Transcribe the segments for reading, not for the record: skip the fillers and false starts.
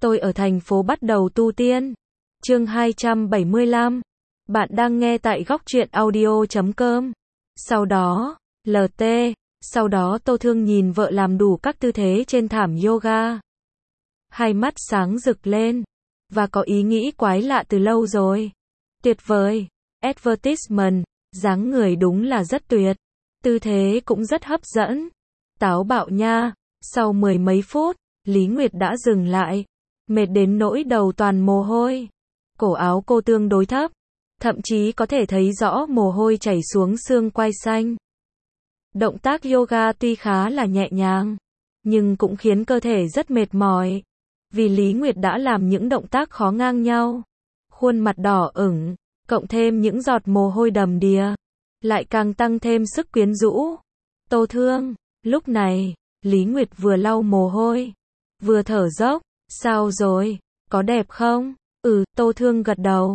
Tôi ở thành phố bắt đầu tu tiên. Chương 275. Bạn đang nghe tại góc truyện audio.com. Sau đó, LT. Sau đó Tô Thương nhìn vợ làm đủ các tư thế trên thảm yoga. Hai mắt sáng rực lên. Và có ý nghĩ quái lạ từ lâu rồi. Tuyệt vời. Advertisement. Dáng người đúng là rất tuyệt. Tư thế cũng rất hấp dẫn. Táo bạo nha. Sau mười mấy phút, Lý Nguyệt đã dừng lại. Mệt đến nỗi đầu toàn mồ hôi. Cổ áo cô tương đối thấp. Thậm chí có thể thấy rõ mồ hôi chảy xuống xương quai xanh. Động tác yoga tuy khá là nhẹ nhàng, nhưng cũng khiến cơ thể rất mệt mỏi. Vì Lý Nguyệt đã làm những động tác khó ngang nhau. Khuôn mặt đỏ ửng, cộng thêm những giọt mồ hôi đầm đìa, lại càng tăng thêm sức quyến rũ. Tô Thương, lúc này, Lý Nguyệt vừa lau mồ hôi, vừa thở dốc. Sao rồi, có đẹp không? Tô Thương gật đầu.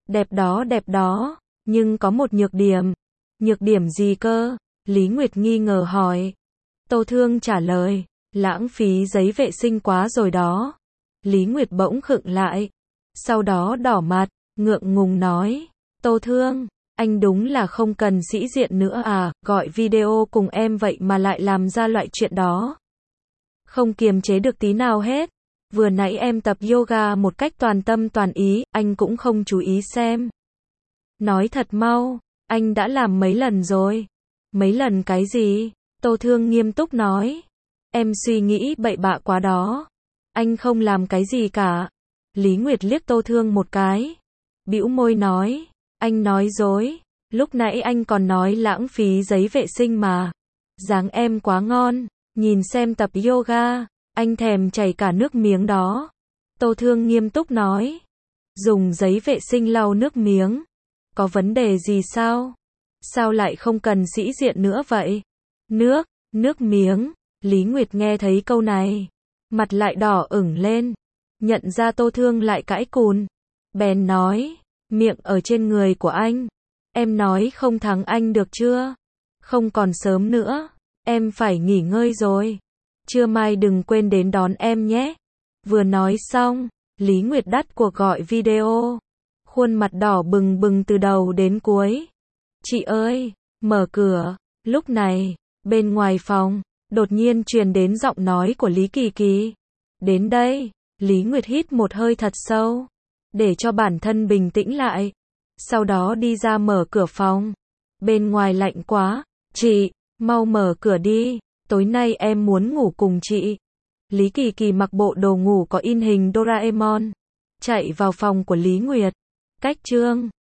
Đẹp đó, nhưng có một nhược điểm. Nhược điểm gì cơ? Lý Nguyệt nghi ngờ hỏi. Tô Thương trả lời, lãng phí giấy vệ sinh quá rồi đó. Lý Nguyệt bỗng khựng lại. Sau đó đỏ mặt, ngượng ngùng nói. Tô Thương, anh đúng là không cần sĩ diện nữa à, gọi video cùng em vậy mà lại làm ra loại chuyện đó. Không kiềm chế được tí nào hết. Vừa nãy em tập yoga một cách toàn tâm toàn ý, anh cũng không chú ý xem. Nói thật mau, anh đã làm mấy lần rồi. Mấy lần cái gì? Tô Thương nghiêm túc nói. Em suy nghĩ bậy bạ quá đó. Anh không làm cái gì cả. Lý Nguyệt liếc Tô Thương một cái. Bĩu môi nói. Anh nói dối. Lúc nãy anh còn nói lãng phí giấy vệ sinh mà. Dáng em quá ngon. Nhìn xem tập yoga. Anh thèm chảy cả nước miếng đó. Tô Thương nghiêm túc nói. Dùng giấy vệ sinh lau nước miếng. Có vấn đề gì sao? Sao lại không cần sĩ diện nữa vậy? Nước miếng. Lý Nguyệt nghe thấy câu này. Mặt lại đỏ ửng lên. Nhận ra Tô Thương lại cãi cùn. Bèn nói. Miệng ở trên người của anh. Em nói không thắng anh được chưa? Không còn sớm nữa. Em phải nghỉ ngơi rồi. Trưa mai đừng quên đến đón em nhé. Vừa nói xong, Lý Nguyệt đắt cuộc gọi video. Khuôn mặt đỏ bừng bừng từ đầu đến cuối. Chị ơi, mở cửa. Lúc này, bên ngoài phòng, đột nhiên truyền đến giọng nói của Lý Kỳ Kỳ. Đến đây, Lý Nguyệt hít một hơi thật sâu, để cho bản thân bình tĩnh lại. Sau đó đi ra mở cửa phòng. Bên ngoài lạnh quá. Chị, mau mở cửa đi. Tối nay em muốn ngủ cùng chị. Lý Kỳ Kỳ mặc bộ đồ ngủ có in hình Doraemon. Chạy vào phòng của Lý Nguyệt. Cách chương